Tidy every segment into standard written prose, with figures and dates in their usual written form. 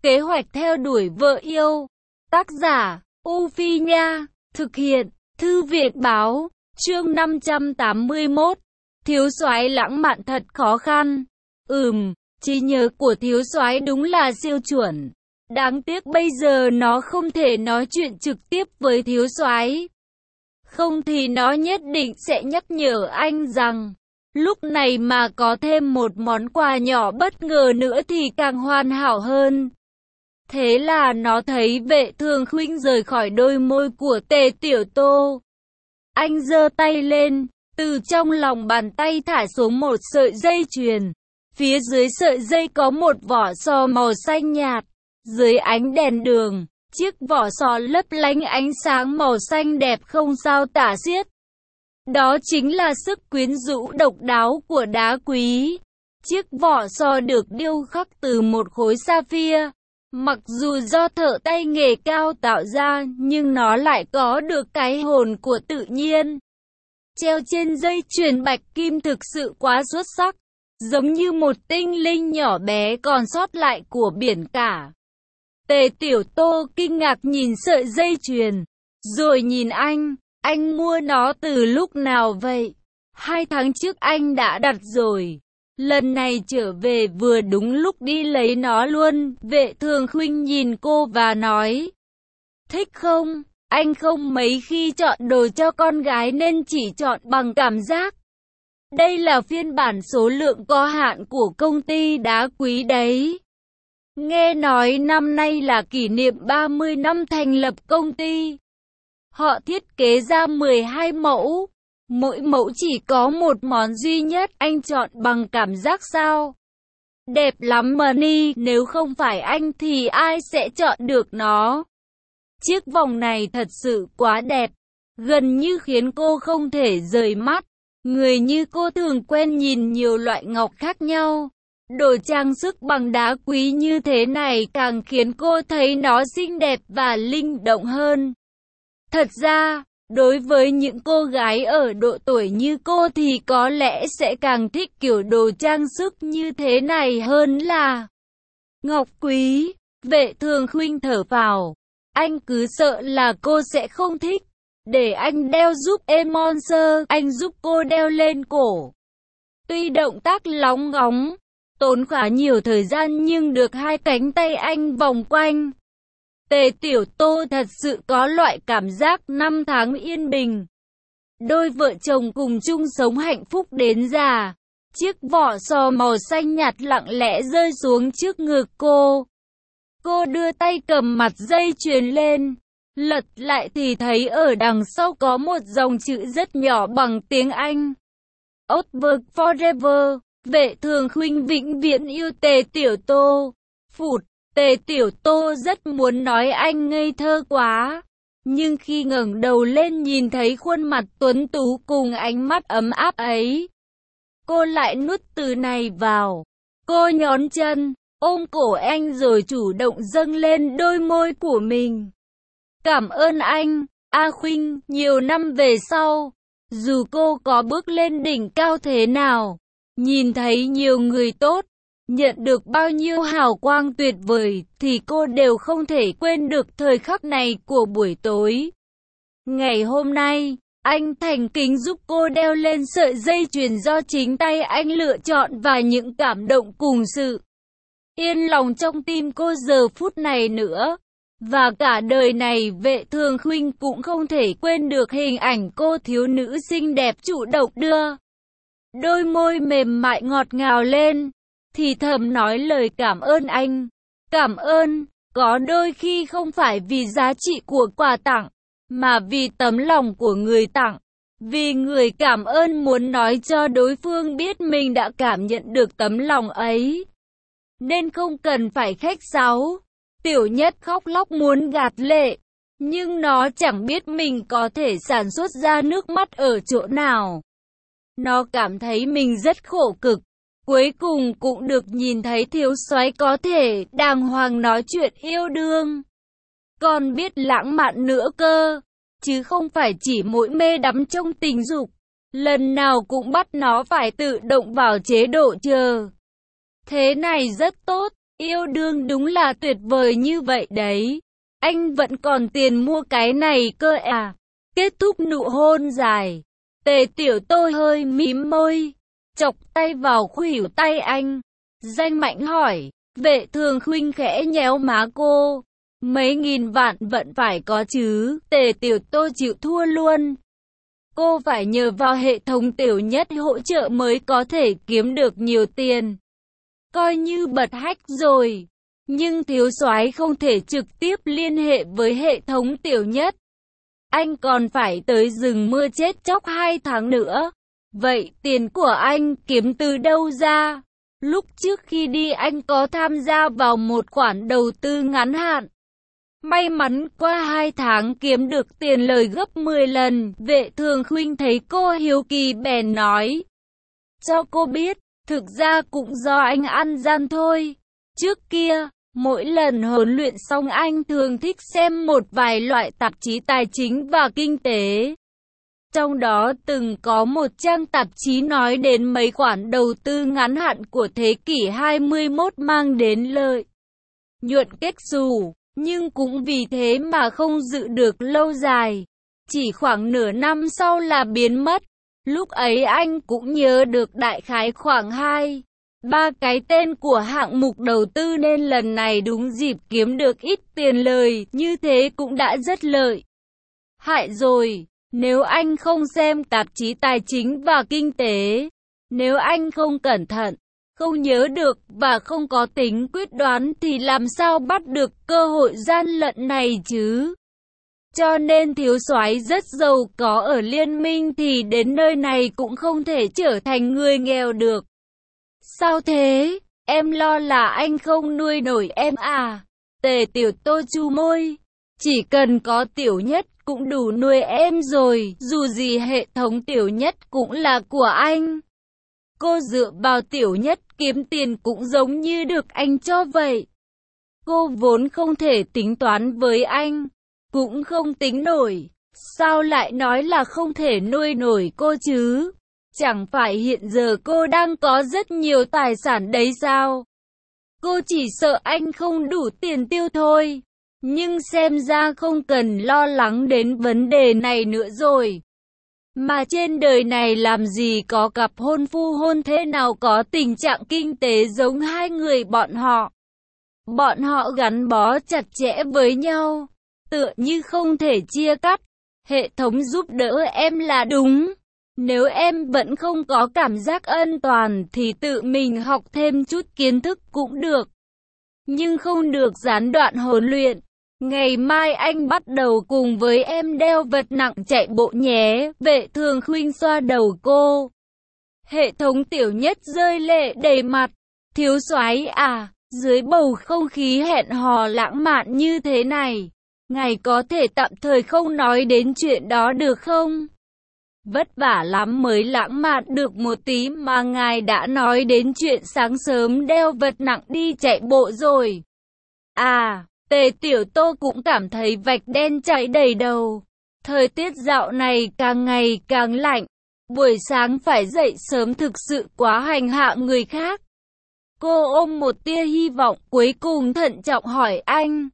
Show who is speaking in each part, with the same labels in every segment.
Speaker 1: Kế hoạch theo đuổi vợ yêu. Tác giả, U Phi Nha. Thực hiện, Thư viện Báo. Chương 581. Thiếu soái lãng mạn thật khó khăn. Trí nhớ của thiếu soái đúng là siêu chuẩn. Đáng tiếc bây giờ nó không thể nói chuyện trực tiếp với thiếu soái. Không thì nó nhất định sẽ nhắc nhở anh rằng, lúc này mà có thêm một món quà nhỏ bất ngờ nữa thì càng hoàn hảo hơn. Thế là nó thấy Vệ Thường Khuynh rời khỏi đôi môi của Tề Tiểu Tô. Anh giơ tay lên, từ trong lòng bàn tay thả xuống một sợi dây chuyền. Phía dưới sợi dây có một vỏ sò màu xanh nhạt. Dưới ánh đèn đường, chiếc vỏ sò lấp lánh ánh sáng màu xanh đẹp không sao tả xiết. Đó chính là sức quyến rũ độc đáo của đá quý. Chiếc vỏ sò được điêu khắc từ một khối sapphire. Mặc dù do thợ tay nghề cao tạo ra, nhưng nó lại có được cái hồn của tự nhiên. Treo trên dây chuyền bạch kim thực sự quá xuất sắc, giống như một tinh linh nhỏ bé còn sót lại của biển cả. Tề Tiểu Tô kinh ngạc nhìn sợi dây chuyền, rồi nhìn anh mua nó từ lúc nào vậy? 2 tháng trước anh đã đặt rồi. Lần này trở về vừa đúng lúc đi lấy nó luôn. Vệ Thường Khuynh nhìn cô và nói, thích không? Anh không mấy khi chọn đồ cho con gái nên chỉ chọn bằng cảm giác. Đây là phiên bản số lượng có hạn của công ty đá quý đấy. Nghe nói năm nay là kỷ niệm 30 năm thành lập công ty. Họ thiết kế ra 12 mẫu. Mỗi mẫu chỉ có một món duy nhất. Anh chọn bằng cảm giác sao? Đẹp lắm Money, nếu không phải anh thì ai sẽ chọn được nó? Chiếc vòng này thật sự quá đẹp, gần như khiến cô không thể rời mắt. Người như cô thường quen nhìn nhiều loại ngọc khác nhau. Đồ trang sức bằng đá quý như thế này càng khiến cô thấy nó xinh đẹp và linh động hơn. Thật ra, đối với những cô gái ở độ tuổi như cô thì có lẽ sẽ càng thích kiểu đồ trang sức như thế này hơn là ngọc quý. Vệ Thường Khuynh thở phào. Anh cứ sợ là cô sẽ không thích. Để anh đeo giúp em Monster. Anh giúp cô đeo lên cổ. Tuy động tác lóng ngóng, tốn khá nhiều thời gian nhưng được 2 cánh tay anh vòng quanh. Tề Tiểu Tô thật sự có loại cảm giác 5 tháng yên bình. Đôi vợ chồng cùng chung sống hạnh phúc đến già. Chiếc vỏ sò màu xanh nhạt lặng lẽ rơi xuống trước ngực cô. Cô đưa tay cầm mặt dây chuyền lên. Lật lại thì thấy ở đằng sau có một dòng chữ rất nhỏ bằng tiếng Anh. Over forever. Vệ Thường Khuynh vĩnh viễn yêu Tề Tiểu Tô. Phụt. Tề Tiểu Tô rất muốn nói anh ngây thơ quá. Nhưng khi ngẩng đầu lên nhìn thấy khuôn mặt tuấn tú cùng ánh mắt ấm áp ấy, cô lại nuốt từ này vào. Cô nhón chân, ôm cổ anh rồi chủ động dâng lên đôi môi của mình. Cảm ơn anh, A Khuynh. Nhiều năm về sau, dù cô có bước lên đỉnh cao thế nào, nhìn thấy nhiều người tốt, nhận được bao nhiêu hào quang tuyệt vời, thì cô đều không thể quên được thời khắc này của buổi tối. Ngày hôm nay, anh thành kính giúp cô đeo lên sợi dây chuyền do chính tay anh lựa chọn và những cảm động cùng sự yên lòng trong tim cô giờ phút này nữa. Và cả đời này Vệ Thường Khuynh cũng không thể quên được hình ảnh cô thiếu nữ xinh đẹp chủ động đưa đôi môi mềm mại ngọt ngào lên, thì thầm nói lời cảm ơn anh. Cảm ơn, có đôi khi không phải vì giá trị của quà tặng, mà vì tấm lòng của người tặng. Vì người cảm ơn muốn nói cho đối phương biết mình đã cảm nhận được tấm lòng ấy, nên không cần phải khách sáo. Tiểu Nhất khóc lóc muốn gạt lệ, nhưng nó chẳng biết mình có thể sản xuất ra nước mắt ở chỗ nào. Nó cảm thấy mình rất khổ cực. Cuối cùng cũng được nhìn thấy thiếu soái có thể đàng hoàng nói chuyện yêu đương, còn biết lãng mạn nữa cơ, chứ không phải chỉ mỗi mê đắm trong tình dục, lần nào cũng bắt nó phải tự động vào chế độ chờ. Thế này rất tốt. Yêu đương đúng là tuyệt vời như vậy đấy. Anh vẫn còn tiền mua cái này cơ à. Kết thúc nụ hôn dài. Tề Tiểu Tô hơi mím môi, chọc tay vào khuỷu tay anh. Danh Mạnh hỏi, Vệ Thường Khuynh khẽ nhéo má cô. Mấy nghìn vạn vẫn phải có chứ. Tề Tiểu Tô chịu thua luôn. Cô phải nhờ vào hệ thống Tiểu Nhất hỗ trợ mới có thể kiếm được nhiều tiền. Coi như bật hách rồi. Nhưng thiếu soái không thể trực tiếp liên hệ với hệ thống Tiểu Nhất. Anh còn phải tới rừng mưa chết chóc 2 tháng nữa. Vậy tiền của anh kiếm từ đâu ra? Lúc trước khi đi anh có tham gia vào một khoản đầu tư ngắn hạn. May mắn qua 2 tháng kiếm được tiền lời gấp 10 lần. Vệ Thường Khuynh thấy cô hiếu kỳ bèn nói. Cho cô biết, thực ra cũng do anh ăn gian thôi. Trước kia, mỗi lần huấn luyện xong anh thường thích xem một vài loại tạp chí tài chính và kinh tế. Trong đó từng có một trang tạp chí nói đến mấy khoản đầu tư ngắn hạn của thế kỷ 21 mang đến lợi nhuận kết xù, nhưng cũng vì thế mà không giữ được lâu dài. Chỉ khoảng nửa năm sau là biến mất. Lúc ấy anh cũng nhớ được đại khái khoảng 2-3 cái tên của hạng mục đầu tư nên lần này đúng dịp kiếm được ít tiền lời, như thế cũng đã rất lợi hại rồi. Nếu anh không xem tạp chí tài chính và kinh tế, nếu anh không cẩn thận, không nhớ được và không có tính quyết đoán thì làm sao bắt được cơ hội gian lận này chứ? Cho nên thiếu soái rất giàu có ở liên minh thì đến nơi này cũng không thể trở thành người nghèo được. Sao thế? Em lo là anh không nuôi nổi em à? Tề Tiểu Tô chu môi. Chỉ cần có Tiểu Nhất cũng đủ nuôi em rồi, dù gì hệ thống Tiểu Nhất cũng là của anh. Cô dựa vào Tiểu Nhất kiếm tiền cũng giống như được anh cho vậy. Cô vốn không thể tính toán với anh, cũng không tính nổi. Sao lại nói là không thể nuôi nổi cô chứ? Chẳng phải hiện giờ cô đang có rất nhiều tài sản đấy sao? Cô chỉ sợ anh không đủ tiền tiêu thôi. Nhưng xem ra không cần lo lắng đến vấn đề này nữa rồi. Mà trên đời này làm gì có cặp hôn phu hôn thê nào có tình trạng kinh tế giống hai người bọn họ. Bọn họ gắn bó chặt chẽ với nhau, tựa như không thể chia cắt. Hệ thống giúp đỡ em là đúng. Nếu em vẫn không có cảm giác an toàn thì tự mình học thêm chút kiến thức cũng được. Nhưng không được gián đoạn huấn luyện. Ngày mai anh bắt đầu cùng với em đeo vật nặng chạy bộ nhé. Vệ Thường Khuynh xoa đầu cô. Hệ thống Tiểu Nhất rơi lệ đầy mặt. Thiếu soái à, dưới bầu không khí hẹn hò lãng mạn như thế này, ngài có thể tạm thời không nói đến chuyện đó được không? Vất vả lắm mới lãng mạn được một tí mà ngài đã nói đến chuyện sáng sớm đeo vật nặng đi chạy bộ rồi. À, Tề Tiểu Tô cũng cảm thấy vạch đen chạy đầy đầu. Thời tiết dạo này càng ngày càng lạnh. Buổi sáng phải dậy sớm thực sự quá hành hạ người khác. Cô ôm một tia hy vọng cuối cùng thận trọng hỏi anh.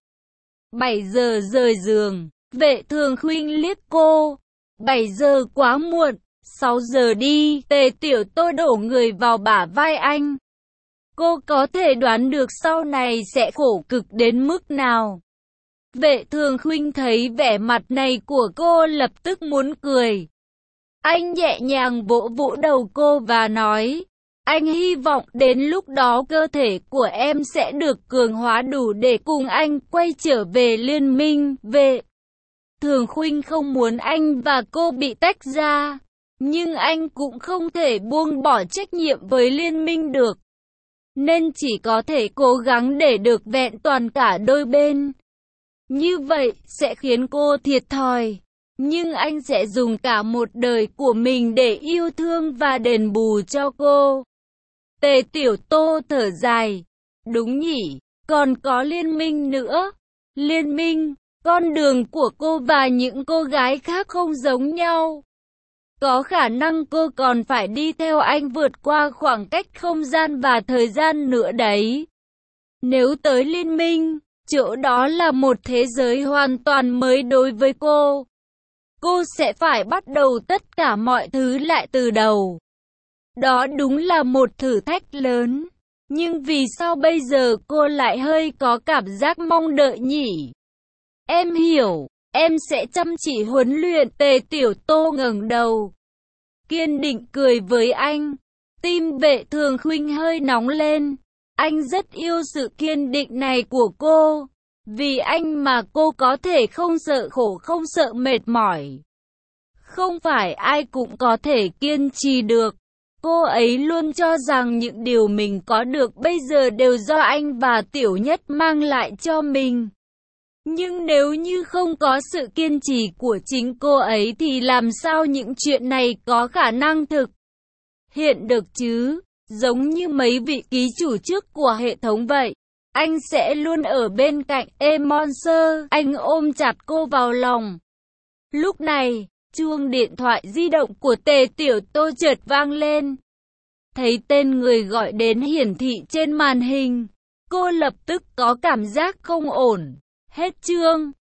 Speaker 1: 7 giờ rời giường. Vệ Thường Khuynh liếc cô. 7 giờ quá muộn. 6 giờ đi. Tề Tiểu Tô đổ người vào bả vai anh. Cô có thể đoán được sau này sẽ khổ cực đến mức nào. Vệ Thường Khuynh thấy vẻ mặt này của cô lập tức muốn cười. Anh nhẹ nhàng vỗ vỗ đầu cô và nói, anh hy vọng đến lúc đó cơ thể của em sẽ được cường hóa đủ để cùng anh quay trở về liên minh. Vệ Thường Khuynh không muốn anh và cô bị tách ra, nhưng anh cũng không thể buông bỏ trách nhiệm với liên minh được. Nên chỉ có thể cố gắng để được vẹn toàn cả đôi bên. Như vậy sẽ khiến cô thiệt thòi. Nhưng anh sẽ dùng cả một đời của mình để yêu thương và đền bù cho cô. Tề Tiểu Tô thở dài. Đúng nhỉ, còn có liên minh nữa. Liên minh, con đường của cô và những cô gái khác không giống nhau. Có khả năng cô còn phải đi theo anh vượt qua khoảng cách không gian và thời gian nữa đấy. Nếu tới liên minh, chỗ đó là một thế giới hoàn toàn mới đối với cô. Cô sẽ phải bắt đầu tất cả mọi thứ lại từ đầu. Đó đúng là một thử thách lớn. Nhưng vì sao bây giờ cô lại hơi có cảm giác mong đợi nhỉ? Em hiểu, em sẽ chăm chỉ huấn luyện. Tề Tiểu Tô ngẩng đầu, kiên định cười với anh. Tim Vệ Thường Khuynh hơi nóng lên. Anh rất yêu sự kiên định này của cô. Vì anh mà cô có thể không sợ khổ, không sợ mệt mỏi. Không phải ai cũng có thể kiên trì được. Cô ấy luôn cho rằng những điều mình có được bây giờ đều do anh và Tiểu Nhất mang lại cho mình. Nhưng nếu như không có sự kiên trì của chính cô ấy thì làm sao những chuyện này có khả năng thực hiện được chứ? Giống như mấy vị ký chủ trước của hệ thống vậy. Anh sẽ luôn ở bên cạnh Monster. Anh ôm chặt cô vào lòng. Lúc này, chuông điện thoại di động của Tề Tiểu Tô chợt vang lên. Thấy tên người gọi đến hiển thị trên màn hình, cô lập tức có cảm giác không ổn. Hết chương.